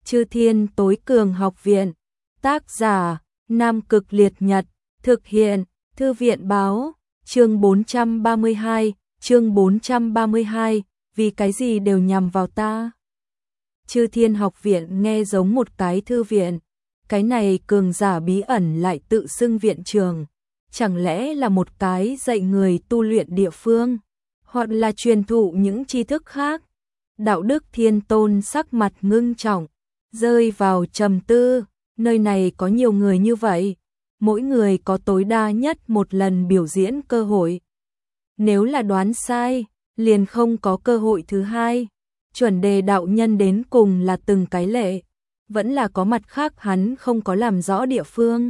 Chư Thiên Tối Cường Học Viện. Tác giả: Nam Cực Liệt Nhật. Thực hiện: Thư viện báo. Chương 432, vì cái gì đều nhằm vào ta. Chư Thiên Học Viện nghe giống một cái thư viện, cái này cường giả bí ẩn lại tự xưng viện trường, chẳng lẽ là một cái dạy người tu luyện địa phương, hoặc là truyền thụ những tri thức khác. Đạo Đức Thiên Tôn sắc mặt ngưng trọng, rơi vào trầm tư, nơi này có nhiều người như vậy, mỗi người có tối đa nhất một lần biểu diễn cơ hội. Nếu là đoán sai, liền không có cơ hội thứ hai. Chuẩn đề đạo nhân đến cùng là từng cái lệ, vẫn là có mặt khác hắn không có làm rõ địa phương.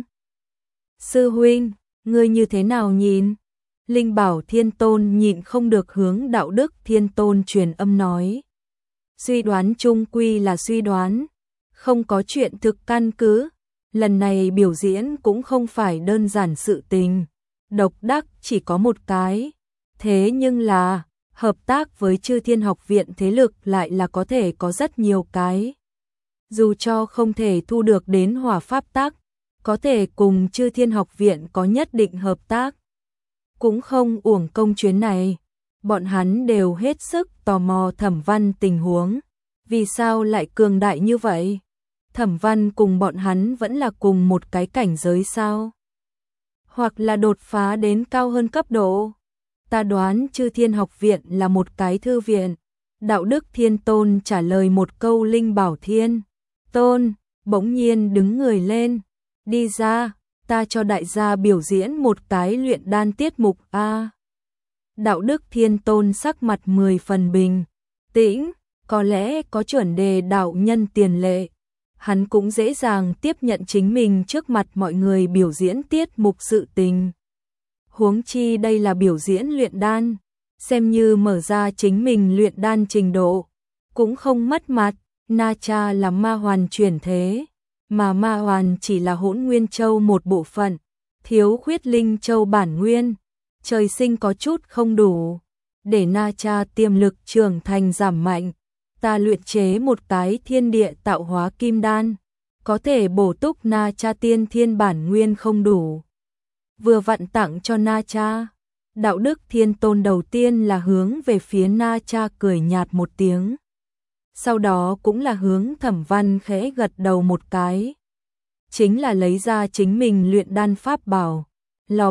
Sư huynh, ngươi như thế nào nhìn? Linh Bảo Thiên Tôn nhịn không được hướng Đạo Đức Thiên Tôn truyền âm nói. Suy đoán chung quy là suy đoán, không có chuyện thực căn cứ. Lần này biểu diễn cũng không phải đơn giản sự tình, độc đắc chỉ có một cái. Thế nhưng là, hợp tác với Chư Thiên Học Viện thế lực lại là có thể có rất nhiều cái. Dù cho không thể thu được đến hỏa pháp tắc, có thể cùng Chư Thiên Học Viện có nhất định hợp tác. Cũng không uổng công chuyến này, bọn hắn đều hết sức tò mò Thẩm Văn tình huống. Vì sao lại cường đại như vậy? Thẩm Văn cùng bọn hắn vẫn là cùng một cái cảnh giới sao? Hoặc là đột phá đến cao hơn cấp độ? Ta đoán Chư Thiên Học Viện là một cái thư viện. Đạo Đức Thiên Tôn trả lời một câu. Linh Bảo Thiên Tôn bỗng nhiên đứng người lên, đi ra, ta cho đại gia biểu diễn một cái luyện đan tiết mục a. Đạo Đức Thiên Tôn sắc mặt 10 phần bình tĩnh, có lẽ có chuẩn đề đạo nhân tiền lệ, hắn cũng dễ dàng tiếp nhận chính mình trước mặt mọi người biểu diễn tiết mục sự tình. Huống chi đây là biểu diễn luyện đan, xem như mở ra chính mình luyện đan trình độ, cũng không mất mặt. Na Cha là ma hoàn chuyển thế, mà ma hoàn chỉ là Hỗn Nguyên Châu một bộ phận, thiếu khuyết Linh Châu bản nguyên, trời sinh có chút không đủ, để Na Cha tiềm lực trưởng thành giảm mạnh. Ta luyện chế một cái thiên địa tạo hóa kim đan, có thể bổ túc Na Cha tiên thiên bản nguyên không đủ, vừa vặn tặng cho Na Cha. Đạo Đức Thiên Tôn đầu tiên là hướng về phía Na Cha cười nhạt một tiếng, sau đó cũng là hướng Thẩm Văn khẽ gật đầu một cái, chính là lấy ra chính mình luyện đan pháp bảo, lò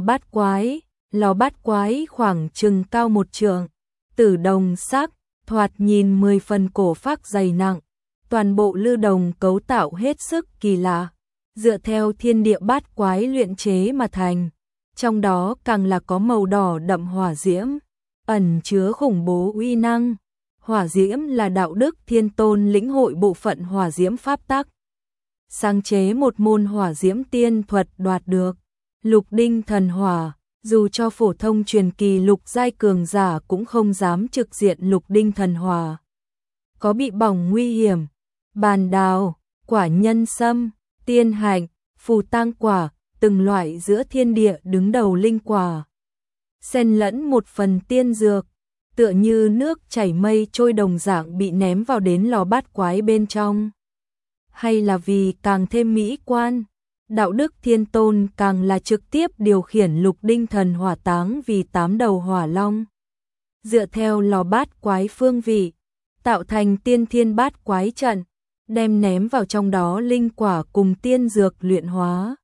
bát quái khoảng chừng cao 1 trượng, tử đồng sắc, thoạt nhìn 10 phần cổ phác dày nặng, toàn bộ lư đồng cấu tạo hết sức kỳ lạ, dựa theo thiên địa bát quái luyện chế mà thành, trong đó càng là có màu đỏ đậm hỏa diễm, ẩn chứa khủng bố uy năng. Hỏa diễm là Đạo Đức Thiên Tôn lĩnh hội bộ phận hỏa diễm pháp tắc, sáng chế một môn hỏa diễm tiên thuật đoạt được Lục Đinh Thần Hỏa, dù cho phổ thông truyền kỳ lục giai cường giả cũng không dám trực diện Lục Đinh Thần Hỏa. Có bị bỏng nguy hiểm, bàn đào, quả nhân sâm, tiên hạnh, phù tang quả, từng loại giữa thiên địa đứng đầu linh quả, xen lẫn một phần tiên dược, tựa như nước chảy mây trôi đồng dạng bị ném vào đến lò bát quái bên trong. Hay là vì càng thêm mỹ quan, Đạo Đức Thiên Tôn càng là trực tiếp điều khiển Lục Đinh Thần Hỏa táng vì 8 đầu hỏa long, dựa theo lò bát quái phương vị, tạo thành tiên thiên bát quái trận, đem ném vào trong đó linh quả cùng tiên dược luyện hóa.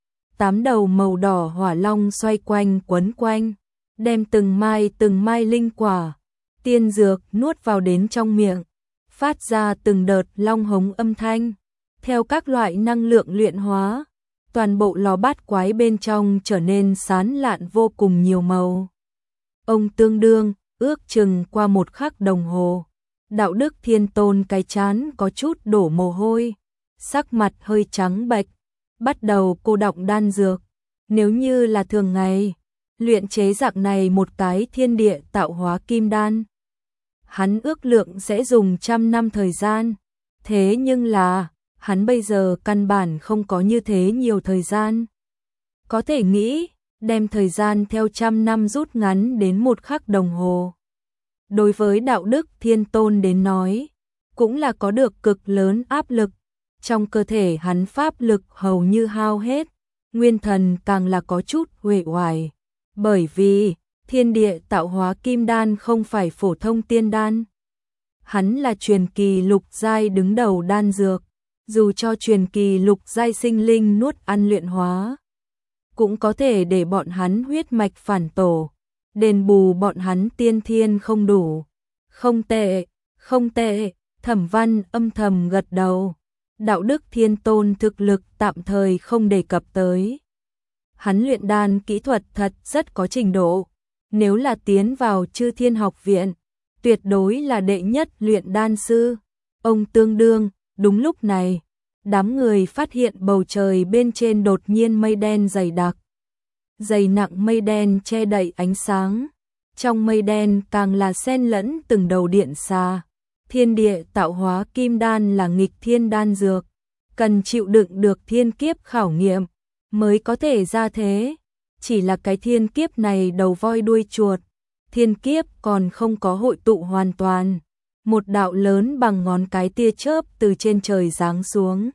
8 đầu màu đỏ hỏa long xoay quanh quấn quanh, đem từng mai linh quả, tiên dược nuốt vào đến trong miệng, phát ra từng đợt long hống âm thanh. Theo các loại năng lượng luyện hóa, toàn bộ lò bát quái bên trong trở nên sán lạn vô cùng nhiều màu. Ông tương đương, ước chừng qua 1 khắc đồng hồ, Đạo Đức Thiên Tôn cái chán có chút đổ mồ hôi, sắc mặt hơi trắng bệch, bắt đầu cô đọng đan dược. Nếu như là thường ngày, luyện chế dạng này một cái thiên địa tạo hóa kim đan, hắn ước lượng sẽ dùng 100 năm thời gian, thế nhưng là hắn bây giờ căn bản không có như thế nhiều thời gian. Có thể nghĩ, đem thời gian theo 100 năm rút ngắn đến 1 khắc đồng hồ. Đối với Đạo Đức Thiên Tôn đến nói, cũng là có được cực lớn áp lực, Trong cơ thể hắn pháp lực hầu như hao hết, nguyên thần càng là có chút uể oải, bởi vì thiên địa tạo hóa kim đan không phải phổ thông tiên đan. Hắn là truyền kỳ lục giai đứng đầu đan dược, dù cho truyền kỳ lục giai sinh linh nuốt ăn luyện hóa, cũng có thể để bọn hắn huyết mạch phản tổ, đền bù bọn hắn tiên thiên không đủ. Không tệ, không tệ, Thẩm Văn âm thầm gật đầu. Đạo đức thiên tôn thực lực tạm thời không đề cập tới. Hắn luyện đan kỹ thuật thật rất có trình độ, nếu là tiến vào Chư Thiên Học Viện, tuyệt đối là đệ nhất luyện đan sư. Ông tương đương, đúng lúc này, đám người phát hiện bầu trời bên trên đột nhiên mây đen dày đặc. Dày nặng mây đen che đậy ánh sáng, trong mây đen càng là xen lẫn từng đầu điện xà. Thiên địa tạo hóa kim đan là nghịch thiên đan dược, cần chịu đựng được thiên kiếp khảo nghiệm mới có thể ra thế. Chỉ là cái thiên kiếp này đầu voi đuôi chuột, thiên kiếp còn không có hội tụ hoàn toàn. Một đạo lớn bằng ngón cái tia chớp từ trên trời giáng xuống,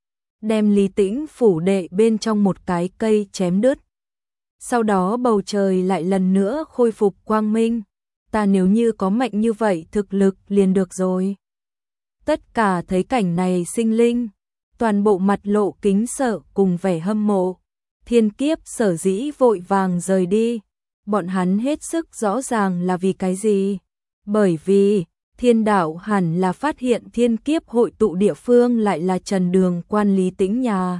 đem Lý Tĩnh phủ đệ bên trong một cái cây chém đứt. Sau đó bầu trời lại lần nữa khôi phục quang minh. Ta nếu như có mạnh như vậy thực lực liền được rồi. Tất cả thấy cảnh này sinh linh, toàn bộ mặt lộ kính sợ cùng vẻ hâm mộ. Thiên kiếp sở dĩ vội vàng rời đi, bọn hắn hết sức rõ ràng là vì cái gì. Bởi vì thiên đạo hẳn là phát hiện thiên kiếp hội tụ địa phương lại là Trần Đường Quan Lý Tĩnh nhà.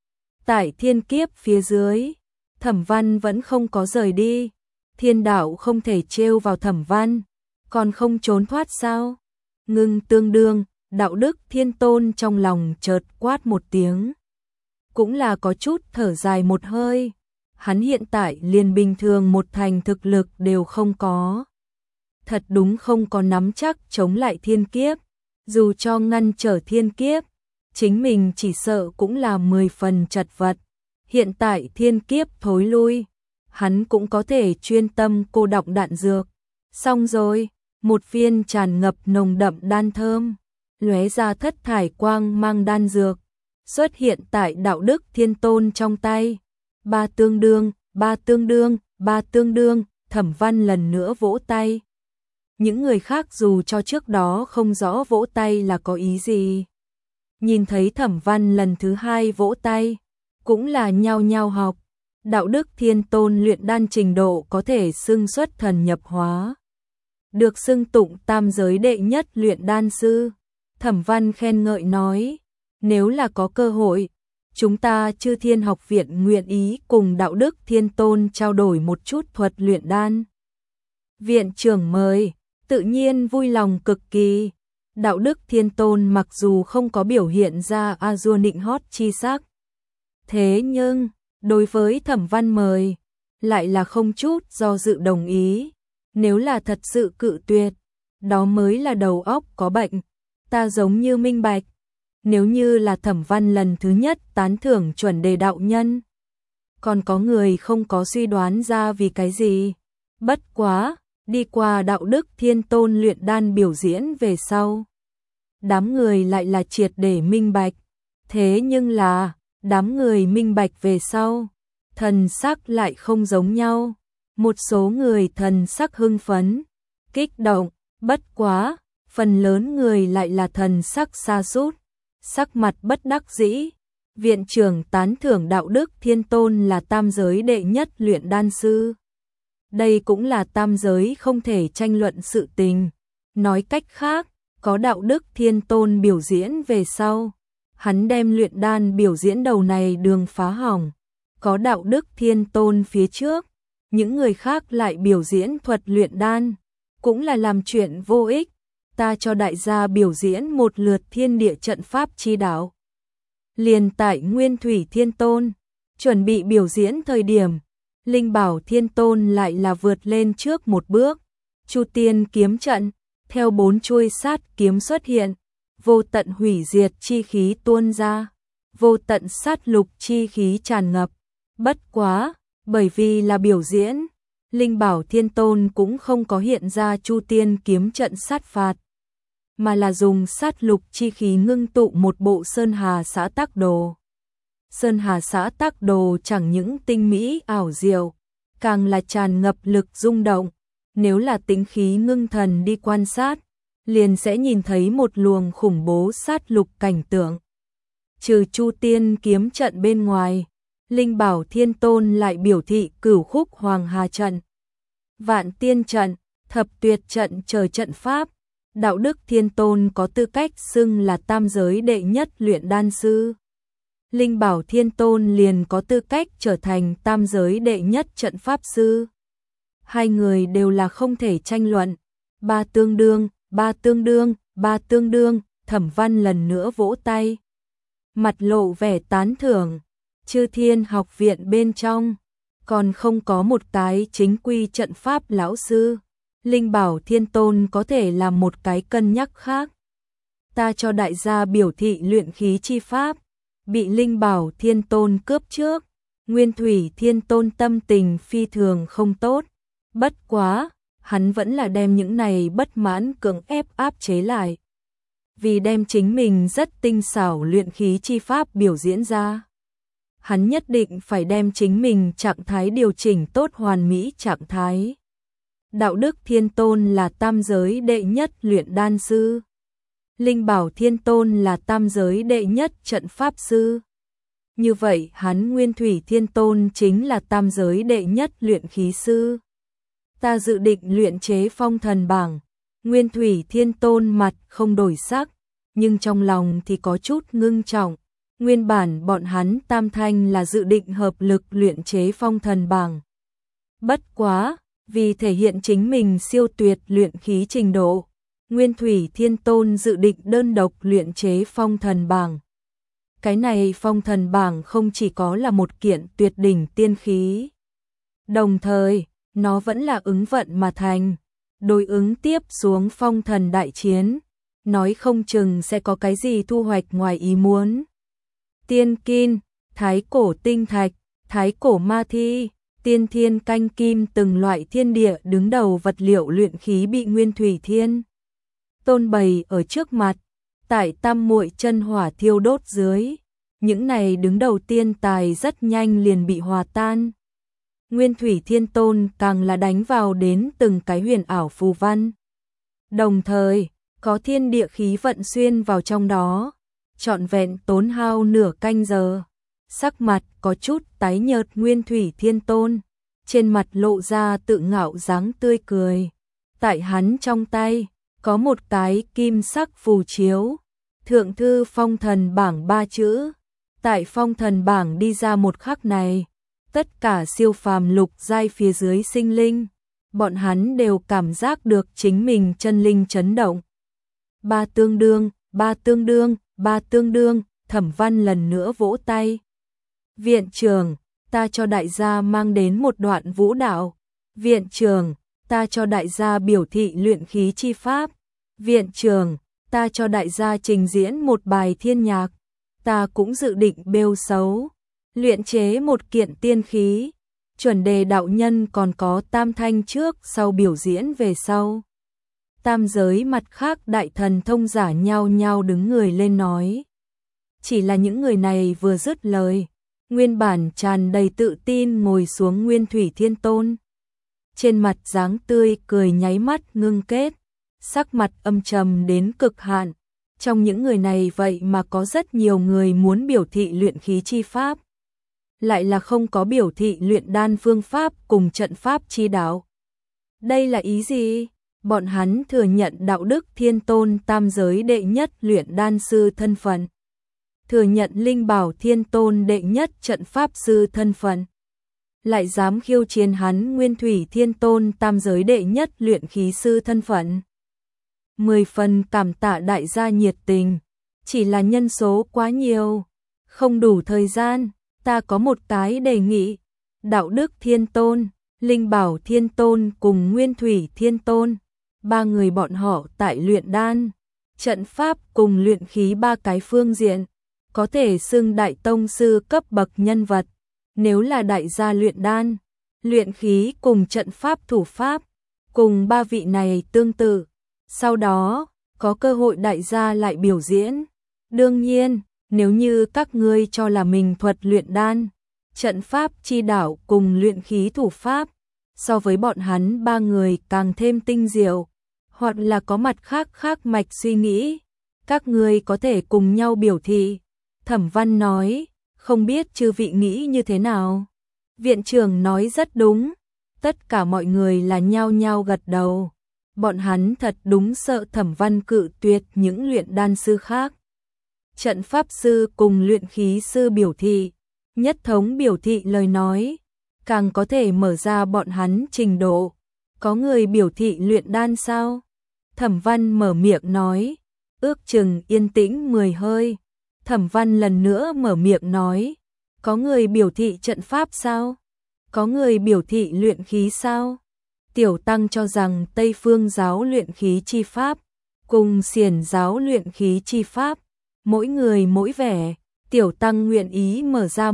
Tại thiên kiếp phía dưới, Thẩm Văn vẫn không có rời đi. Thiên đạo không thể trêu vào Thẩm Văn, còn không trốn thoát sao? Ngưng tương đương, đạo đức thiên tôn trong lòng chợt quát một tiếng. Cũng là có chút thở dài một hơi. Hắn hiện tại liền bình thường một thành thực lực đều không có. Thật đúng không có nắm chắc chống lại thiên kiếp. Dù cho ngăn trở thiên kiếp, chính mình chỉ sợ cũng là 10 phần chật vật. Hiện tại thiên kiếp thối lui, hắn cũng có thể chuyên tâm cô đọng đạn dược. Xong rồi, một viên tràn ngập nồng đậm đan thơm, lóe ra thất thải quang mang đan dược, xuất hiện tại đạo đức thiên tôn trong tay. Ba tương đương, ba tương đương, ba tương đương, Thẩm Văn lần nữa vỗ tay. Những người khác dù cho trước đó không rõ vỗ tay là có ý gì, nhìn thấy Thẩm Văn lần thứ hai vỗ tay, cũng là nhao nhao học. Đạo đức thiên tôn luyện đan trình độ có thể xưng xuất thần nhập hóa, được xưng tụng tam giới đệ nhất luyện đan sư. Thẩm Văn khen ngợi nói, nếu là có cơ hội, chúng ta Chư Thiên Học Viện nguyện ý cùng đạo đức thiên tôn trao đổi một chút thuật luyện đan. Viện trưởng mời, tự nhiên vui lòng cực kỳ. Đạo đức thiên tôn mặc dù không có biểu hiện ra a-dua nịnh hót chi sắc, thế nhưng đối với Thẩm Văn mời, lại là không chút do dự đồng ý. Nếu là thật sự cự tuyệt, đó mới là đầu óc có bệnh. Ta giống như minh bạch, nếu như là Thẩm Văn lần thứ nhất tán thưởng chuẩn đề đạo nhân, còn có người không có suy đoán ra vì cái gì. Bất quá, đi qua đạo đức thiên tôn luyện đan biểu diễn về sau, đám người lại là triệt để minh bạch. Thế nhưng là, đám người minh bạch về sau, thần sắc lại không giống nhau. Một số người thần sắc hưng phấn, kích động, bất quá, phần lớn người lại là thần sắc sa sút, sắc mặt bất đắc dĩ. Viện trưởng tán thưởng đạo đức thiên tôn là tam giới đệ nhất luyện đan sư. Đây cũng là tam giới không thể tranh luận sự tình. Nói cách khác, có đạo đức thiên tôn biểu diễn về sau, hắn đem luyện đan biểu diễn đầu này đường phá hỏng. Có đạo đức thiên tôn phía trước, những người khác lại biểu diễn thuật luyện đan, cũng là làm chuyện vô ích. Ta cho đại gia biểu diễn một lượt thiên địa trận pháp chi đạo. Liền tại Nguyên Thủy Thiên Tôn chuẩn bị biểu diễn thời điểm, Linh Bảo Thiên Tôn lại là vượt lên trước một bước. Chu Tiên kiếm trận, theo 4 chuôi sát kiếm xuất hiện, vô tận hủy diệt chi khí tuôn ra, vô tận sát lục chi khí tràn ngập. Bất quá, bởi vì là biểu diễn, Linh Bảo Thiên Tôn cũng không có hiện ra Chu Tiên kiếm trận sát phạt. mà là dùng sát lục chi khí ngưng tụ một bộ Sơn Hà Xã Tắc Đồ. Sơn Hà Xã Tắc Đồ chẳng những tinh mỹ ảo diệu, càng là tràn ngập lực rung động, nếu là tính khí ngưng thần đi quan sát, liền sẽ nhìn thấy một luồng khủng bố sát lục cảnh tượng. Trừ Chu Tiên kiếm trận bên ngoài, Linh Bảo Thiên Tôn lại biểu thị Cửu Khúc Hoàng Hà trận, Vạn Tiên trận, Thập Tuyệt trận chờ trận pháp. Đạo Đức Thiên Tôn có tư cách xưng là tam giới đệ nhất luyện đan sư. Linh Bảo Thiên Tôn liền có tư cách trở thành tam giới đệ nhất trận pháp sư. Hai người đều là không thể tranh luận. Ba tương đương, ba tương đương, ba tương đương, Thẩm Văn lần nữa vỗ tay. Mặt lộ vẻ tán thưởng, Chư Thiên học viện bên trong, còn không có một cái chính quy trận pháp lão sư. Linh Bảo Thiên Tôn có thể làm một cái cân nhắc khác. Ta cho đại gia biểu thị luyện khí chi pháp, bị Linh Bảo Thiên Tôn cướp trước. Nguyên Thủy Thiên Tôn tâm tình phi thường không tốt. Bất quá, hắn vẫn là đem những này bất mãn cưỡng ép áp chế lại. Vì đem chính mình rất tinh xảo luyện khí chi pháp biểu diễn ra. Hắn nhất định phải đem chính mình trạng thái điều chỉnh tốt hoàn mỹ trạng thái. Đạo Đức Thiên Tôn là tam giới đệ nhất luyện đan sư. Linh Bảo Thiên Tôn là tam giới đệ nhất trận pháp sư. Như vậy hắn Nguyên Thủy Thiên Tôn chính là tam giới đệ nhất luyện khí sư. Ta dự định luyện chế phong thần bảng. Nguyên Thủy Thiên Tôn mặt không đổi sắc, nhưng trong lòng thì có chút ngưng trọng. Nguyên bản bọn hắn tam thanh là dự định hợp lực luyện chế phong thần bảng. Bất quá, vì thể hiện chính mình siêu tuyệt luyện khí trình độ, Nguyên Thủy Thiên Tôn dự định đơn độc luyện chế phong thần bảng. Cái này phong thần bảng không chỉ có là một kiện tuyệt đỉnh tiên khí, đồng thời, nó vẫn là ứng vận mà thành, đối ứng tiếp xuống phong thần đại chiến, nói không chừng sẽ có cái gì thu hoạch ngoài ý muốn. Tiên Kim, Thái Cổ Tinh Thạch, Thái Cổ Ma Thi, Tiên Thiên Canh Kim từng loại thiên địa đứng đầu vật liệu luyện khí bị Nguyên Thủy Thiên Tôn bày ở trước mặt, tại tam muội chân hỏa thiêu đốt dưới, những này đứng đầu tiên tài rất nhanh liền bị hòa tan. Nguyên Thủy Thiên Tôn càng là đánh vào đến từng cái huyền ảo phù văn. Đồng thời, có thiên địa khí vận xuyên vào trong đó, trọn vẹn tốn hao nửa canh giờ. Sắc mặt có chút tái nhợt Nguyên Thủy Thiên Tôn, trên mặt lộ ra tự ngạo dáng tươi cười. Tại hắn trong tay, có một cái kim sắc phù chiếu, thượng thư phong thần bảng 3 chữ. Tại phong thần bảng đi ra một khắc này, tất cả siêu phàm lục giai phía dưới sinh linh, bọn hắn đều cảm giác được chính mình chân linh chấn động. Ba tương đương, ba tương đương, ba tương đương, Thẩm Văn lần nữa vỗ tay. Viện trưởng, ta cho đại gia mang đến một đoạn vũ đạo. Viện trưởng, ta cho đại gia biểu thị luyện khí chi pháp. Viện trưởng, ta cho đại gia trình diễn một bài thiên nhạc. Ta cũng dự định bêu xấu, luyện chế một kiện tiên khí. Chuẩn đề đạo nhân còn có tam thanh trước sau biểu diễn về sau. Tam giới mặt khác đại thần thông giả nhao nhao đứng người lên nói. Chỉ là những người này vừa dứt lời, nguyên bản tràn đầy tự tin ngồi xuống Nguyên Thủy Thiên Tôn. Trên mặt dáng tươi cười nháy mắt ngưng kết, sắc mặt âm trầm đến cực hạn. Trong những người này vậy mà có rất nhiều người muốn biểu thị luyện khí chi pháp, lại là không có biểu thị luyện đan phương pháp cùng trận pháp chi đạo. Đây là ý gì? Bọn hắn thừa nhận Đạo Đức Thiên Tôn tam giới đệ nhất luyện đan sư thân phận, thừa nhận Linh Bảo Thiên Tôn đệ nhất trận pháp sư thân phận, lại dám khiêu chiến hắn Nguyên Thủy Thiên Tôn tam giới đệ nhất luyện khí sư thân phận. 10 phần cảm tạ đại gia nhiệt tình, chỉ là nhân số quá nhiều, không đủ thời gian. Ta có một cái đề nghị. Đạo Đức Thiên Tôn, Linh Bảo Thiên Tôn cùng Nguyên Thủy Thiên Tôn, ba người bọn họ tại luyện đan, trận pháp cùng luyện khí ba cái phương diện, có thể xưng đại tông sư cấp bậc nhân vật. Nếu là đại gia luyện đan, luyện khí cùng trận pháp thủ pháp, cùng ba vị này tương tự, sau đó có cơ hội đại gia lại biểu diễn. Đương nhiên, nếu như các ngươi cho là mình thuật luyện đan, trận pháp chi đạo cùng luyện khí thủ pháp, so với bọn hắn ba người càng thêm tinh diệu, hoặc là có mặt khác khác mạch suy nghĩ, các ngươi có thể cùng nhau biểu thị. Thẩm Văn nói, không biết chư vị nghĩ như thế nào? Viện trưởng nói rất đúng, tất cả mọi người là nhao nhao gật đầu. Bọn hắn thật đúng sợ Thẩm Văn cự tuyệt những luyện đan sư khác. Trận pháp sư cùng luyện khí sư biểu thị, nhất thống biểu thị lời nói, càng có thể mở ra bọn hắn trình độ. Có người biểu thị luyện đan sao? Thẩm Văn mở miệng nói, ước chừng yên tĩnh 10 hơi. Thẩm Văn lần nữa mở miệng nói, có người biểu thị trận pháp sao? Có người biểu thị luyện khí sao? Tiểu Tăng cho rằng Tây Phương giáo luyện khí chi pháp, cùng Xiển giáo luyện khí chi pháp, mỗi người mỗi vẻ, Tiểu Tăng nguyện ý mở ra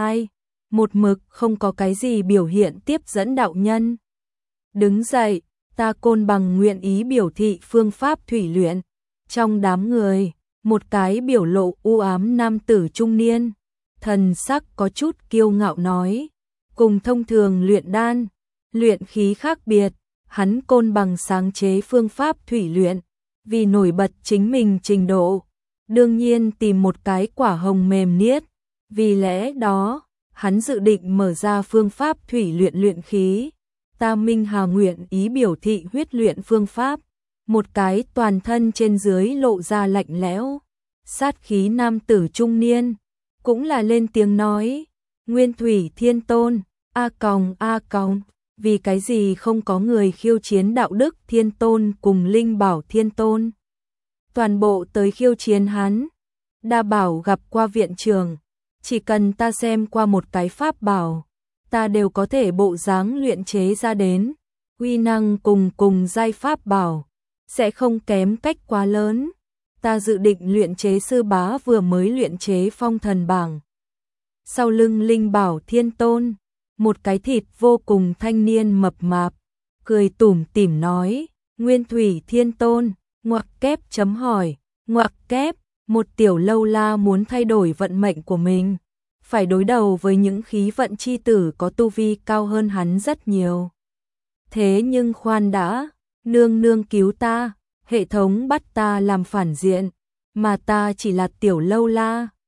một mực không có cái gì biểu hiện tiếp dẫn đạo nhân. Đứng dậy, ta Côn Bằng nguyện ý biểu thị phương pháp thủy luyện. Trong đám người, một cái biểu lộ u ám nam tử trung niên, thần sắc có chút kiêu ngạo nói, cùng thông thường luyện đan, luyện khí khác biệt, hắn Côn Bằng sáng chế phương pháp thủy luyện, vì nổi bật chính mình trình độ, đương nhiên tìm một cái quả hồng mềm niết, vì lẽ đó, hắn dự định mở ra phương pháp thủy luyện khí. Ta Minh Hà nguyện ý biểu thị huyết luyện phương pháp, một cái toàn thân trên dưới lộ ra lạnh lẽo, sát khí nam tử trung niên, cũng là lên tiếng nói, Nguyên Thủy Thiên Tôn, a còng, vì cái gì không có người khiêu chiến đạo đức Thiên Tôn cùng Linh Bảo Thiên Tôn. Toàn bộ tới khiêu chiến hắn, đa bảo gặp qua viện trường, chỉ cần ta xem qua một cái pháp bảo, ta đều có thể bộ dáng luyện chế ra đến, uy năng cùng giai pháp bảo, sẽ không kém cách quá lớn. Ta dự định luyện chế sư bá vừa mới luyện chế phong thần bảng. Sau lưng Linh Bảo Thiên Tôn, một cái thịt vô cùng thanh niên mập mạp, cười tủm tỉm nói, Nguyên Thủy Thiên Tôn, ngoặc kép chấm hỏi, ngoặc kép, một tiểu lâu la muốn thay đổi vận mệnh của mình, phải đối đầu với những khí vận chi tử có tu vi cao hơn hắn rất nhiều. Thế nhưng khoan đã, nương nương cứu ta, hệ thống bắt ta làm phản diện, mà ta chỉ là tiểu lâu la,